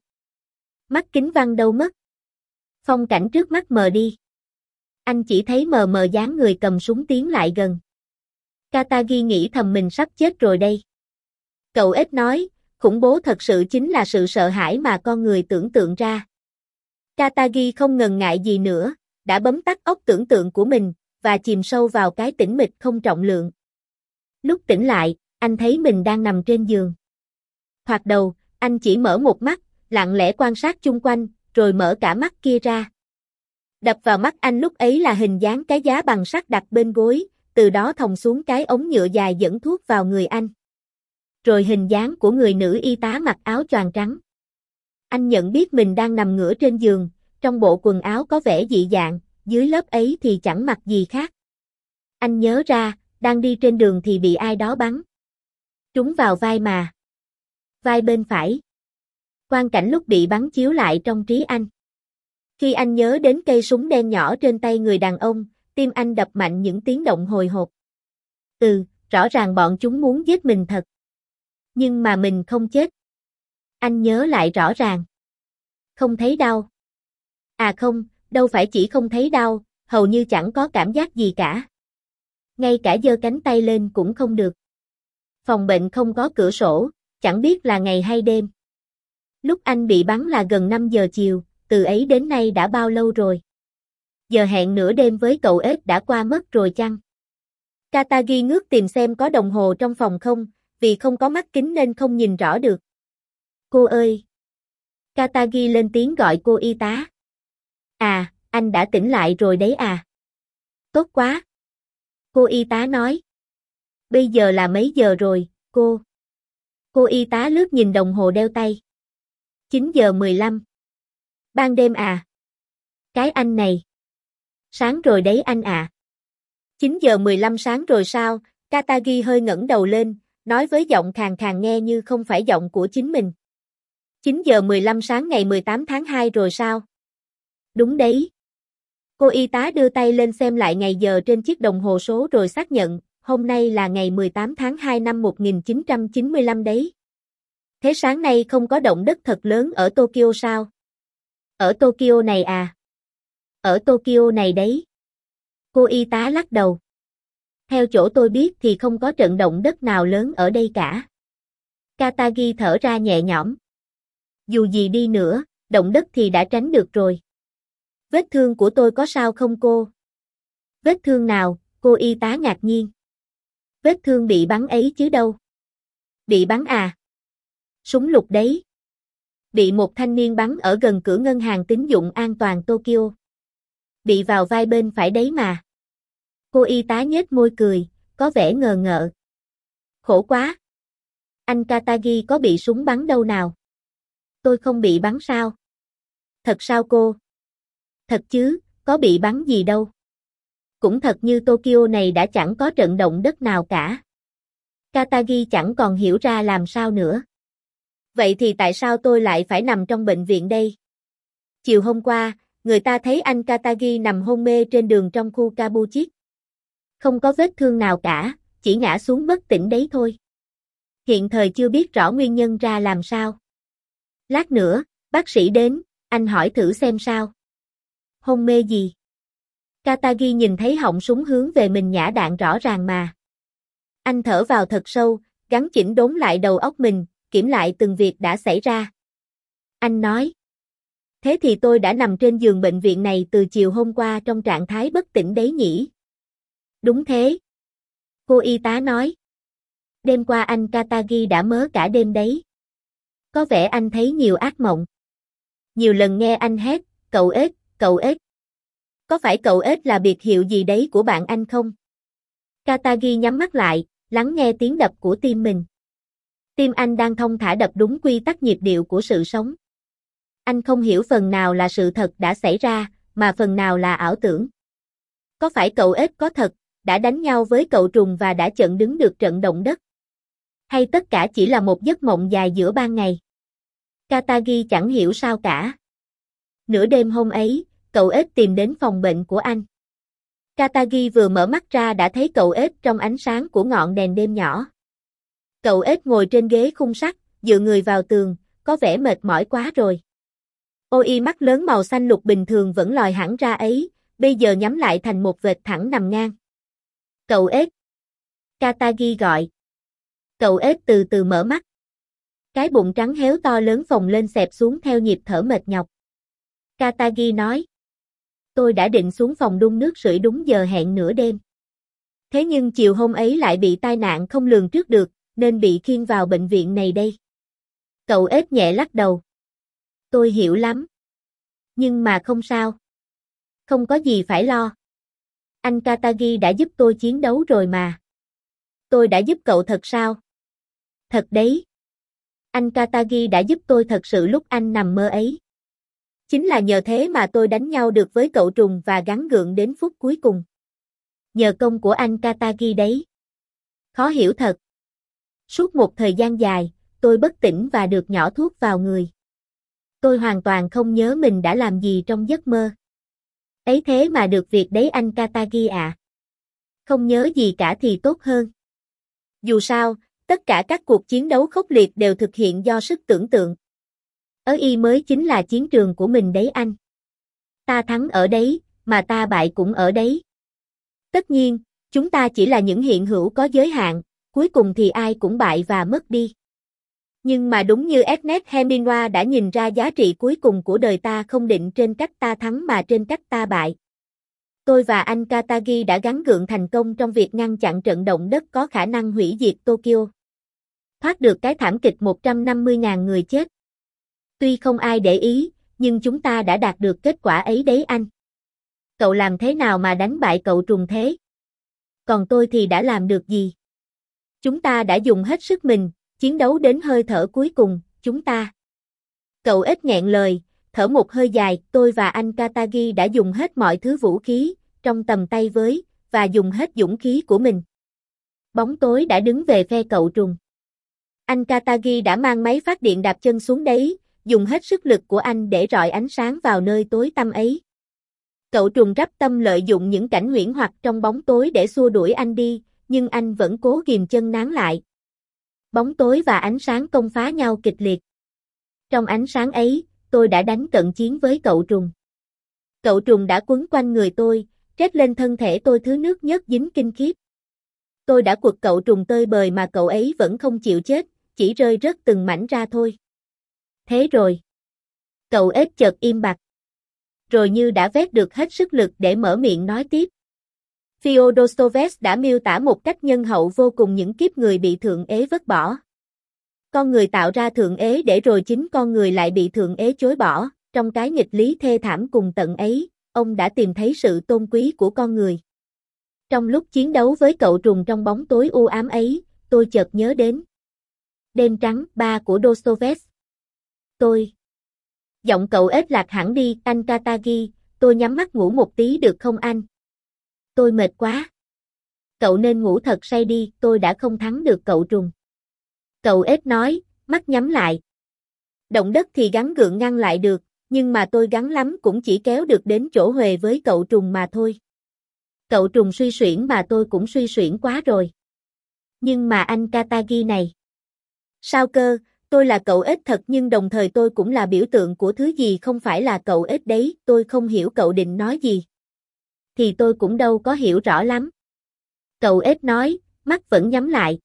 Mắt kính văng đâu mất. Phong cảnh trước mắt mờ đi. Anh chỉ thấy mờ mờ dáng người cầm súng tiến lại gần. Katagi nghĩ thầm mình sắp chết rồi đây. Cậu ếch nói, khủng bố thật sự chính là sự sợ hãi mà con người tưởng tượng ra. Katagi không ngần ngại gì nữa, đã bấm tắt óc tưởng tượng của mình, và chìm sâu vào cái tĩnh mịch không trọng lượng. Lúc tỉnh lại, anh thấy mình đang nằm trên giường. Thoạt đầu, anh chỉ mở một mắt, lặng lẽ quan sát chung quanh, rồi mở cả mắt kia ra. Đập vào mắt anh lúc ấy là hình dáng cái giá bằng sắt đặt bên gối, từ đó thòng xuống cái ống nhựa dài dẫn thuốc vào người anh. Rồi hình dáng của người nữ y tá mặc áo choàng trắng. Anh nhận biết mình đang nằm ngửa trên giường, trong bộ quần áo có vẻ dị dạng, dưới lớp ấy thì chẳng mặc gì khác. Anh nhớ ra, đang đi trên đường thì bị ai đó bắn. Trúng vào vai mà. Vai bên phải. Quang cảnh lúc bị bắn chiếu lại trong trí anh. Khi anh nhớ đến cây súng đen nhỏ trên tay người đàn ông, tim anh đập mạnh những tiếng động hồi hộp. Ừ, rõ ràng bọn chúng muốn giết mình thật. Nhưng mà mình không chết. Anh nhớ lại rõ ràng. Không thấy đau. À không, đâu phải chỉ không thấy đau, hầu như chẳng có cảm giác gì cả. Ngay cả giơ cánh tay lên cũng không được. Phòng bệnh không có cửa sổ, chẳng biết là ngày hay đêm. Lúc anh bị bắn là gần năm giờ chiều, từ ấy đến nay đã bao lâu rồi? Giờ hẹn nửa đêm với cậu ếch đã qua mất rồi chăng? Katagi ngước tìm xem có đồng hồ trong phòng không, vì không có mắt kính nên không nhìn rõ được. Cô ơi! Katagi lên tiếng gọi cô y tá. À, anh đã tỉnh lại rồi đấy à? Tốt quá. Cô y tá nói. Bây giờ là mấy giờ rồi, cô? Cô y tá lướt nhìn đồng hồ đeo tay. chín giờ mười lăm. Ban đêm à? Cái anh này. Sáng rồi đấy anh à. chín giờ mười lăm sáng rồi sao? Katagi hơi ngẩng đầu lên, nói với giọng khàn khàn nghe như không phải giọng của chính mình. chín giờ mười lăm sáng ngày mười tám tháng hai rồi sao? Đúng đấy. Cô y tá đưa tay lên xem lại ngày giờ trên chiếc đồng hồ số rồi xác nhận, hôm nay là ngày mười tám tháng hai năm một nghìn chín trăm chín mươi lăm đấy. Thế sáng nay không có động đất thật lớn ở Tokyo sao? Ở Tokyo này à? Ở Tokyo này đấy. Cô y tá lắc đầu. Theo chỗ tôi biết thì không có trận động đất nào lớn ở đây cả. Katagi thở ra nhẹ nhõm. Dù gì đi nữa, động đất thì đã tránh được rồi. Vết thương của tôi có sao không cô? Vết thương nào? Cô y tá ngạc nhiên. Vết thương bị bắn ấy chứ đâu. Bị bắn à? Súng lục đấy. Bị một thanh niên bắn ở gần cửa ngân hàng tín dụng an toàn Tokyo. Bị vào vai bên phải đấy mà. Cô y tá nhếch môi cười, có vẻ ngờ ngợ. Khổ quá. Anh Katagi có bị súng bắn đâu nào? Tôi không bị bắn sao? Thật sao cô? Thật chứ, có bị bắn gì đâu. Cũng thật như Tokyo này đã chẳng có trận động đất nào cả. Katagi chẳng còn hiểu ra làm sao nữa. Vậy thì tại sao tôi lại phải nằm trong bệnh viện đây? Chiều hôm qua, người ta thấy anh Katagi nằm hôn mê trên đường trong khu Kabuchik. Không có vết thương nào cả, chỉ ngã xuống bất tỉnh đấy thôi. Hiện thời chưa biết rõ nguyên nhân ra làm sao. Lát nữa, bác sĩ đến, anh hỏi thử xem sao. Hôn mê gì? Katagi nhìn thấy họng súng hướng về mình nhả đạn rõ ràng mà. Anh thở vào thật sâu, gắng chỉnh đốn lại đầu óc mình, kiểm lại từng việc đã xảy ra. Anh nói. Thế thì tôi đã nằm trên giường bệnh viện này từ chiều hôm qua trong trạng thái bất tỉnh đấy nhỉ? Đúng thế. Cô y tá nói. Đêm qua anh Katagi đã mớ cả đêm đấy. Có vẻ anh thấy nhiều ác mộng. Nhiều lần nghe anh hét, cậu ếch, cậu ếch. Có phải cậu ếch là biệt hiệu gì đấy của bạn anh không? Katagi nhắm mắt lại, lắng nghe tiếng đập của tim mình. Tim anh đang thong thả đập đúng quy tắc nhịp điệu của sự sống. Anh không hiểu phần nào là sự thật đã xảy ra, mà phần nào là ảo tưởng. Có phải cậu ếch có thật, đã đánh nhau với cậu trùng và đã chặn đứng được trận động đất? Hay tất cả chỉ là một giấc mộng dài giữa ban ngày? Katagi chẳng hiểu sao cả. Nửa đêm hôm ấy, cậu ếch tìm đến phòng bệnh của anh. Katagi vừa mở mắt ra đã thấy cậu ếch trong ánh sáng của ngọn đèn đêm nhỏ. Cậu ếch ngồi trên ghế khung sắt, dựa người vào tường, có vẻ mệt mỏi quá rồi. Ôi mắt lớn màu xanh lục bình thường vẫn lòi hẳn ra ấy, bây giờ nhắm lại thành một vệt thẳng nằm ngang. Cậu ếch. Katagi gọi. Cậu ếch từ từ mở mắt. Cái bụng trắng héo to lớn phồng lên xẹp xuống theo nhịp thở mệt nhọc. Katagi nói. Tôi đã định xuống phòng đun nước sưởi đúng giờ hẹn nửa đêm. Thế nhưng chiều hôm ấy lại bị tai nạn không lường trước được, nên bị khiêng vào bệnh viện này đây. Cậu ếch nhẹ lắc đầu. Tôi hiểu lắm. Nhưng mà không sao. Không có gì phải lo. Anh Katagi đã giúp tôi chiến đấu rồi mà. Tôi đã giúp cậu thật sao? Thật đấy. Anh Katagi đã giúp tôi thật sự lúc anh nằm mơ ấy. Chính là nhờ thế mà tôi đánh nhau được với cậu trùng và gắng gượng đến phút cuối cùng. Nhờ công của anh Katagi đấy. Khó hiểu thật. Suốt một thời gian dài, tôi bất tỉnh và được nhỏ thuốc vào người. Tôi hoàn toàn không nhớ mình đã làm gì trong giấc mơ. Ấy thế mà được việc đấy anh Katagi ạ. À. Không nhớ gì cả thì tốt hơn. Dù sao, tất cả các cuộc chiến đấu khốc liệt đều thực hiện do sức tưởng tượng. Ở y mới chính là chiến trường của mình đấy anh. Ta thắng ở đấy, mà ta bại cũng ở đấy. Tất nhiên, chúng ta chỉ là những hiện hữu có giới hạn, cuối cùng thì ai cũng bại và mất đi. Nhưng mà đúng như Ernest Hemingway đã nhìn ra giá trị cuối cùng của đời ta không định trên cách ta thắng mà trên cách ta bại. Tôi và anh Katagi đã gắng gượng thành công trong việc ngăn chặn trận động đất có khả năng hủy diệt Tokyo. Thoát được cái thảm kịch một trăm năm mươi nghìn người chết. Tuy không ai để ý, nhưng chúng ta đã đạt được kết quả ấy đấy anh. Cậu làm thế nào mà đánh bại cậu trùng thế? Còn tôi thì đã làm được gì? Chúng ta đã dùng hết sức mình, chiến đấu đến hơi thở cuối cùng, chúng ta. Cậu ít nghẹn lời, thở một hơi dài, tôi và anh Katagi đã dùng hết mọi thứ vũ khí, trong tầm tay với, và dùng hết dũng khí của mình. Bóng tối đã đứng về phe cậu trùng. Anh Katagi đã mang máy phát điện đạp chân xuống đấy, dùng hết sức lực của anh để rọi ánh sáng vào nơi tối tăm ấy. Cậu trùng rắp tâm lợi dụng những cảnh huyễn hoặc trong bóng tối để xua đuổi anh đi, nhưng anh vẫn cố ghìm chân nán lại. Bóng tối và ánh sáng công phá nhau kịch liệt. Trong ánh sáng ấy, tôi đã đánh cận chiến với cậu trùng. Cậu trùng đã quấn quanh người tôi, trét lên thân thể tôi thứ nước nhớt dính kinh khiếp. Tôi đã quật cậu trùng tơi bời mà cậu ấy vẫn không chịu chết, chỉ rơi rớt từng mảnh ra thôi. Thế rồi. Cậu ếch chợt im bặt. Rồi như đã vét được hết sức lực để mở miệng nói tiếp. Fyodor Dostoevsky đã miêu tả một cách nhân hậu vô cùng những kiếp người bị thượng ế vứt bỏ. Con người tạo ra thượng ế để rồi chính con người lại bị thượng ế chối bỏ, trong cái nghịch lý thê thảm cùng tận ấy, ông đã tìm thấy sự tôn quý của con người. Trong lúc chiến đấu với cậu trùng trong bóng tối u ám ấy, tôi chợt nhớ đến Đêm trắng ba của Dostoevsky. Tôi. Giọng cậu ếch lạc hẳn đi, anh Katagi, tôi nhắm mắt ngủ một tí được không anh? Tôi mệt quá. Cậu nên ngủ thật say đi, tôi đã không thắng được cậu trùng. Cậu ếch nói, mắt nhắm lại. Động đất thì gắng gượng ngăn lại được, nhưng mà tôi gắng lắm cũng chỉ kéo được đến chỗ huề với cậu trùng mà thôi. Cậu trùng suy xuyển mà tôi cũng suy xuyển quá rồi. Nhưng mà anh Katagi này. Sao cơ, tôi là cậu ếch thật nhưng đồng thời tôi cũng là biểu tượng của thứ gì không phải là cậu ếch đấy, tôi không hiểu cậu định nói gì. Thì tôi cũng đâu có hiểu rõ lắm. Cậu ếch nói, mắt vẫn nhắm lại.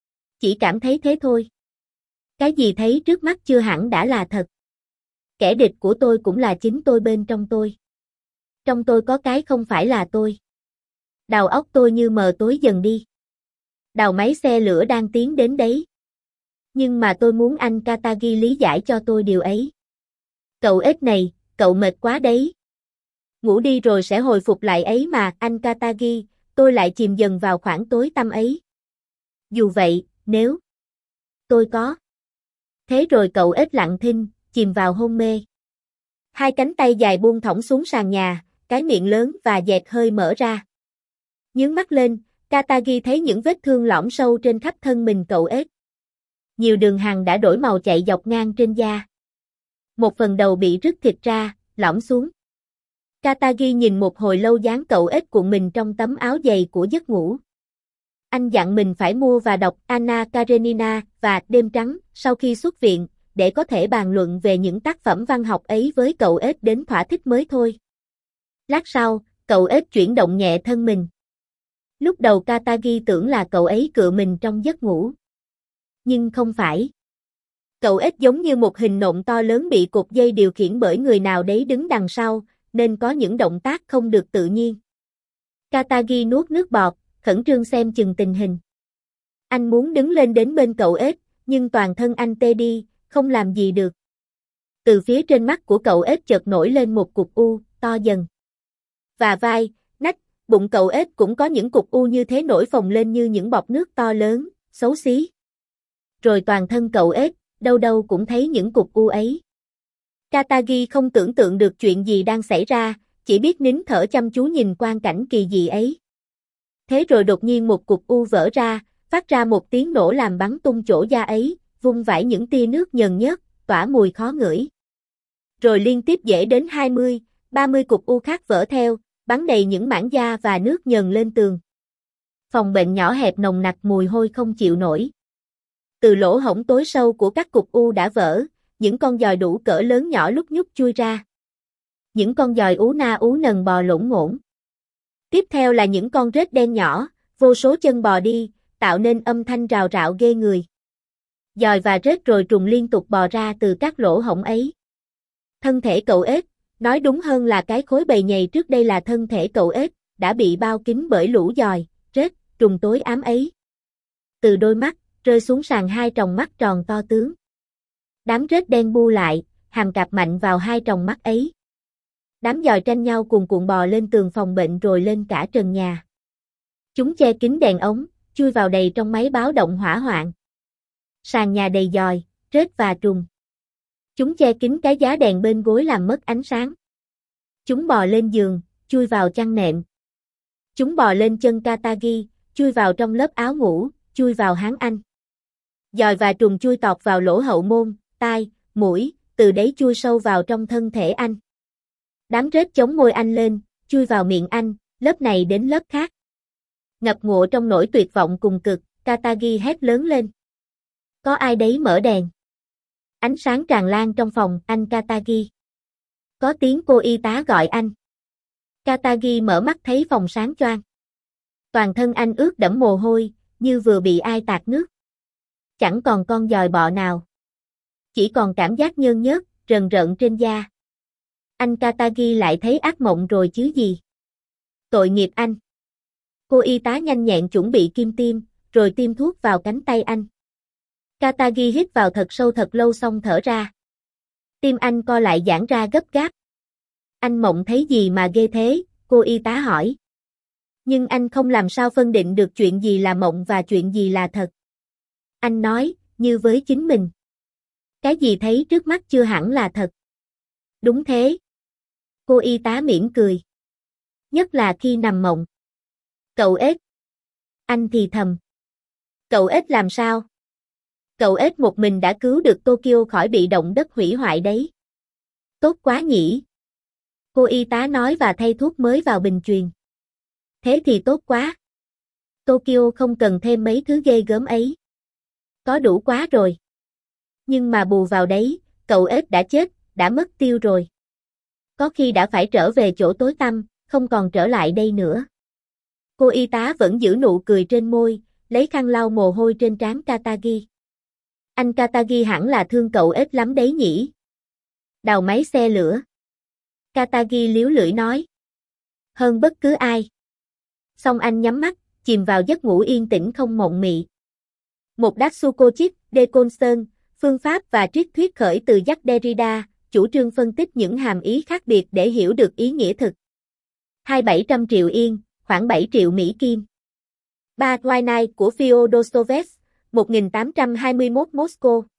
Chỉ cảm thấy thế thôi. Cái gì thấy trước mắt chưa hẳn đã là thật. Kẻ địch của tôi cũng là chính tôi bên trong tôi. Trong tôi có cái không phải là tôi. Đầu óc tôi như mờ tối dần đi. Đầu máy xe lửa đang tiến đến đấy. Nhưng mà tôi muốn anh Katagi lý giải cho tôi điều ấy. Cậu ếch này, cậu mệt quá đấy. Ngủ đi rồi sẽ hồi phục lại ấy mà, anh Katagi, tôi lại chìm dần vào khoảng tối tăm ấy. Dù vậy, nếu tôi có. Thế rồi cậu ếch lặng thinh, chìm vào hôn mê. Hai cánh tay dài buông thõng xuống sàn nhà, cái miệng lớn và dẹt hơi mở ra. Nhướng mắt lên, Katagi thấy những vết thương lõm sâu trên khắp thân mình cậu ếch. Nhiều đường hằn đã đổi màu chạy dọc ngang trên da. Một phần đầu bị rứt thịt ra, lõm xuống. Katagi nhìn một hồi lâu dáng cậu ếch cuộn mình trong tấm áo dày của giấc ngủ. Anh dặn mình phải mua và đọc Anna Karenina và Đêm trắng sau khi xuất viện, để có thể bàn luận về những tác phẩm văn học ấy với cậu ếch đến thỏa thích mới thôi. Lát sau, cậu ếch chuyển động nhẹ thân mình. Lúc đầu Katagi tưởng là cậu ấy cựa mình trong giấc ngủ. Nhưng không phải. Cậu ếch giống như một hình nộm to lớn bị cột dây điều khiển bởi người nào đấy đứng đằng sau, nên có những động tác không được tự nhiên. Katagi nuốt nước bọt, khẩn trương xem chừng tình hình. Anh muốn đứng lên đến bên cậu ếch, nhưng toàn thân anh tê đi, không làm gì được. Từ phía trên mắt của cậu ếch chợt nổi lên một cục u, to dần. Và vai, nách, bụng cậu ếch cũng có những cục u như thế nổi phồng lên như những bọt nước to lớn, xấu xí. Rồi toàn thân cậu ếch, đâu đâu cũng thấy những cục u ấy. Katagi không tưởng tượng được chuyện gì đang xảy ra, chỉ biết nín thở chăm chú nhìn quang cảnh kỳ dị ấy. Thế rồi đột nhiên một cục u vỡ ra, phát ra một tiếng nổ làm bắn tung chỗ da ấy, vung vãi những tia nước nhờn nhớt, tỏa mùi khó ngửi. Rồi liên tiếp dễ đến hai mươi, ba mươi cục u khác vỡ theo, bắn đầy những mảng da và nước nhờn lên tường. Phòng bệnh nhỏ hẹp nồng nặc mùi hôi không chịu nổi. Từ lỗ hổng tối sâu của các cục u đã vỡ, những con giòi đủ cỡ lớn nhỏ lúc nhúc chui ra. Những con giòi ú na ú nần bò lổn ngổn. Tiếp theo là những con rết đen nhỏ, vô số chân bò đi, tạo nên âm thanh rào rạo ghê người. Giòi và rết rồi trùng liên tục bò ra từ các lỗ hổng ấy. Thân thể cậu ếch, nói đúng hơn là cái khối bầy nhầy trước đây là thân thể cậu ếch, đã bị bao kín bởi lũ giòi, rết, trùng tối ám ấy. Từ đôi mắt, rơi xuống sàn hai tròng mắt tròn to tướng. Đám rết đen bu lại, hàm cạp mạnh vào hai tròng mắt ấy. Đám giòi tranh nhau cuồn cuộn bò lên tường phòng bệnh rồi lên cả trần nhà. Chúng che kín đèn ống, chui vào đầy trong máy báo động hỏa hoạn. Sàn nhà đầy giòi, rết và trùng. Chúng che kín cái giá đèn bên gối làm mất ánh sáng. Chúng bò lên giường, chui vào chăn nệm. Chúng bò lên chân Katagi, chui vào trong lớp áo ngủ, chui vào háng anh. Giòi và trùng chui tọt vào lỗ hậu môn, tai, mũi, từ đấy chui sâu vào trong thân thể anh. Đám rết chống môi anh lên, chui vào miệng anh, lớp này đến lớp khác. Ngập ngụa trong nỗi tuyệt vọng cùng cực, Katagi hét lớn lên. Có ai đấy mở đèn. Ánh sáng tràn lan trong phòng, anh Katagi. Có tiếng cô y tá gọi anh. Katagi mở mắt thấy phòng sáng choang. Toàn thân anh ướt đẫm mồ hôi, như vừa bị ai tạt nước. Chẳng còn con giòi bọ nào. Chỉ còn cảm giác nhơn nhớt, rần rợn trên da. Anh Katagi lại thấy ác mộng rồi chứ gì. Tội nghiệp anh. Cô y tá nhanh nhẹn chuẩn bị kim tiêm, rồi tiêm thuốc vào cánh tay anh. Katagi hít vào thật sâu thật lâu xong thở ra. Tim anh co lại giãn ra gấp gáp. Anh mộng thấy gì mà ghê thế, cô y tá hỏi. Nhưng anh không làm sao phân định được chuyện gì là mộng và chuyện gì là thật. Anh nói, như với chính mình. Cái gì thấy trước mắt chưa hẳn là thật. Đúng thế. Cô y tá mỉm cười. Nhất là khi nằm mộng. Cậu ếch. Anh thì thầm. Cậu ếch làm sao? Cậu ếch một mình đã cứu được Tokyo khỏi bị động đất hủy hoại đấy. Tốt quá nhỉ. Cô y tá nói và thay thuốc mới vào bình truyền. Thế thì tốt quá. Tokyo không cần thêm mấy thứ ghê gớm ấy. Có đủ quá rồi. Nhưng mà bù vào đấy, cậu ếch đã chết, đã mất tiêu rồi. Có khi đã phải trở về chỗ tối tăm, không còn trở lại đây nữa. Cô y tá vẫn giữ nụ cười trên môi, lấy khăn lau mồ hôi trên trán Katagi. Anh Katagi hẳn là thương cậu ếch lắm đấy nhỉ. Đào máy xe lửa. Katagi líu lưỡi nói. Hơn bất cứ ai. Xong anh nhắm mắt, chìm vào giấc ngủ yên tĩnh không mộng mị. Một Datsukochik, Dekonson, phương pháp và triết thuyết khởi từ Jacques Derrida, chủ trương phân tích những hàm ý khác biệt để hiểu được ý nghĩa thực. Hai bảy trăm triệu yên, khoảng bảy triệu Mỹ Kim. Ba Twilight của Fyodor Dostoevsky, một nghìn tám trăm hai mươi mốt Moscow.